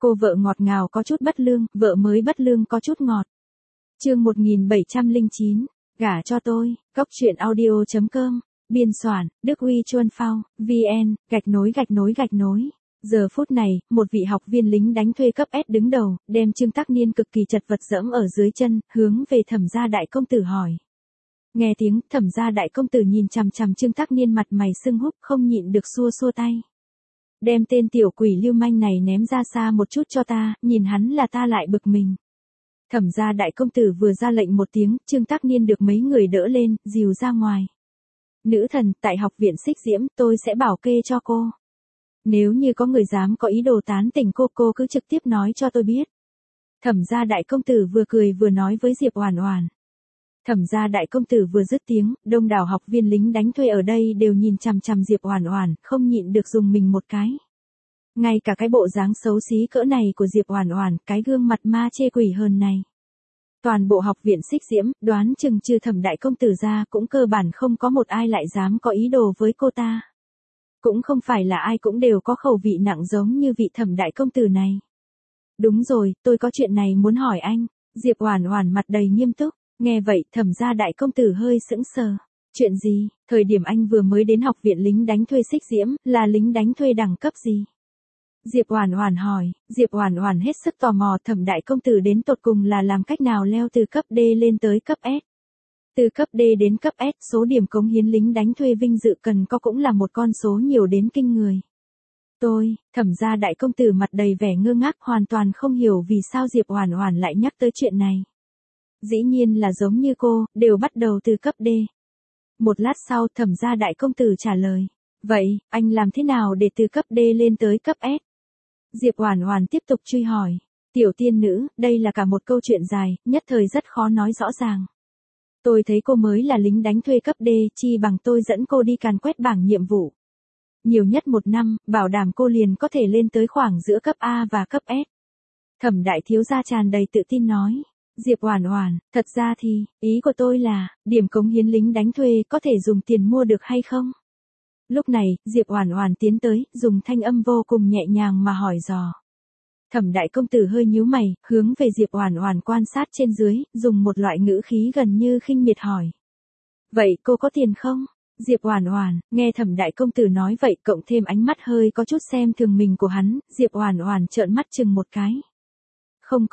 Cô vợ ngọt ngào có chút bất lương, vợ mới bất lương có chút ngọt. Chương 1709, gả cho tôi, goctruyện audio.com, biên soạn, Đức Huy Chuân Phao, VN, _. Giờ phút này, một vị học viên lính đánh thuê cấp S đứng đầu, đem Trương Tắc Niên cực kỳ chật vật dẫm ở dưới chân, hướng về Thẩm gia đại công tử hỏi. Nghe tiếng, Thẩm gia đại công tử nhìn chằm chằm Trương Tắc Niên, mặt mày sưng húp, không nhịn được xua xua tay. Đem tên tiểu quỷ lưu manh này ném ra xa một chút cho ta, nhìn hắn là ta lại bực mình. Thẩm gia đại công tử vừa ra lệnh một tiếng, Trương Tắc Niên được mấy người đỡ lên, dìu ra ngoài. Nữ thần, tại học viện Xích Diễm, tôi sẽ bảo kê cho cô. Nếu như có người dám có ý đồ tán tỉnh cô cứ trực tiếp nói cho tôi biết. Thẩm gia đại công tử vừa cười vừa nói với Diệp Oản Oản. Thẩm gia đại công tử vừa dứt tiếng, đông đảo học viên lính đánh thuê ở đây đều nhìn chằm chằm Diệp Oản Oản, không nhịn được dùng mình một cái. Ngay cả cái bộ dáng xấu xí cỡ này của Diệp Oản Oản, cái gương mặt ma chê quỷ hờn này. Toàn bộ học viện Xích Diễm, đoán chừng trừ Thẩm đại công tử ra cũng cơ bản không có một ai lại dám có ý đồ với cô ta. Cũng không phải là ai cũng đều có khẩu vị nặng giống như vị Thẩm đại công tử này. Đúng rồi, tôi có chuyện này muốn hỏi anh. Diệp Oản Oản mặt đầy nghiêm túc. Nghe vậy, Thẩm gia đại công tử hơi sững sờ. Chuyện gì? Thời điểm anh vừa mới đến học viện lính đánh thuê Xích Diễm, là lính đánh thuê đẳng cấp gì? Diệp Oản Oản hỏi. Diệp Oản Oản hết sức tò mò Thẩm đại công tử đến tột cùng là làm cách nào leo từ cấp D lên tới cấp S. Từ cấp D đến cấp S, số điểm cống hiến lính đánh thuê vinh dự cần có cũng là một con số nhiều đến kinh người. Thẩm gia đại công tử mặt đầy vẻ ngơ ngác, hoàn toàn không hiểu vì sao Diệp Oản Oản lại nhắc tới chuyện này. Dĩ nhiên là giống như cô, đều bắt đầu từ cấp D. Một lát sau, Thẩm gia đại công tử trả lời. Vậy, anh làm thế nào để từ cấp D lên tới cấp S? Diệp Oản Oản tiếp tục truy hỏi. Tiểu tiên nữ, đây là cả một câu chuyện dài, nhất thời rất khó nói rõ ràng. Tôi thấy cô mới là lính đánh thuê cấp D, chi bằng tôi dẫn cô đi càn quét bảng nhiệm vụ. Nhiều nhất 1 năm, bảo đảm cô liền có thể lên tới khoảng giữa cấp A và cấp S. Thẩm đại thiếu gia tràn đầy tự tin nói. Diệp Oản Oản, thật ra thì, ý của tôi là, điểm cống hiến lính đánh thuê có thể dùng tiền mua được hay không? Lúc này, Diệp Oản Oản tiến tới, dùng thanh âm vô cùng nhẹ nhàng mà hỏi dò. Thẩm đại công tử hơi nhíu mày, hướng về Diệp Oản Oản quan sát trên dưới, dùng một loại ngữ khí gần như khinh miệt hỏi. Vậy cô có tiền không? Diệp Oản Oản, nghe Thẩm đại công tử nói vậy, cộng thêm ánh mắt hơi có chút xem thường mình của hắn, Diệp Oản Oản trợn mắt chừng một cái. Không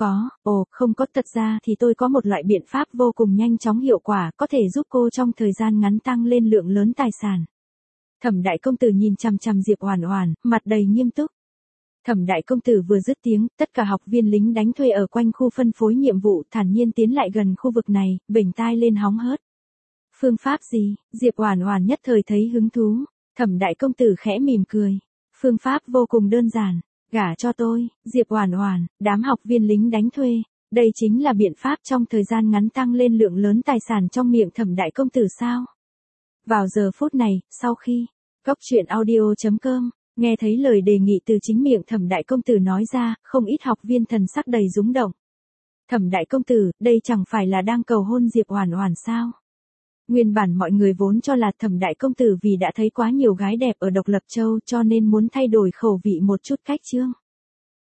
có, thật ra thì tôi có một loại biện pháp vô cùng nhanh chóng hiệu quả, có thể giúp cô trong thời gian ngắn tăng lên lượng lớn tài sản. Thẩm đại công tử nhìn chằm chằm Diệp Oản Oản, mặt đầy nghiêm túc. Thẩm đại công tử vừa dứt tiếng, tất cả học viên lính đánh thuê ở quanh khu phân phối nhiệm vụ thản nhiên tiến lại gần khu vực này, bỉnh tai lên hóng hớt. Phương pháp gì? Diệp Oản Oản nhất thời thấy hứng thú. Thẩm đại công tử khẽ mỉm cười. Phương pháp vô cùng đơn giản. Gả cho tôi, Diệp Oản Oản, đám học viên lính đánh thuê. Đây chính là biện pháp trong thời gian ngắn tăng lên lượng lớn tài sản trong miệng Thẩm đại công tử sao? Vào giờ phút này, sau khi goctruyện audio.com nghe thấy lời đề nghị từ chính miệng Thẩm đại công tử nói ra, không ít học viên thần sắc đầy rúng động. Thẩm đại công tử, đây chẳng phải là đang cầu hôn Diệp Oản Oản sao? Nguyên bản mọi người vốn cho là Thẩm đại công tử vì đã thấy quá nhiều gái đẹp ở Độc Lập Châu cho nên muốn thay đổi khẩu vị một chút cách chương.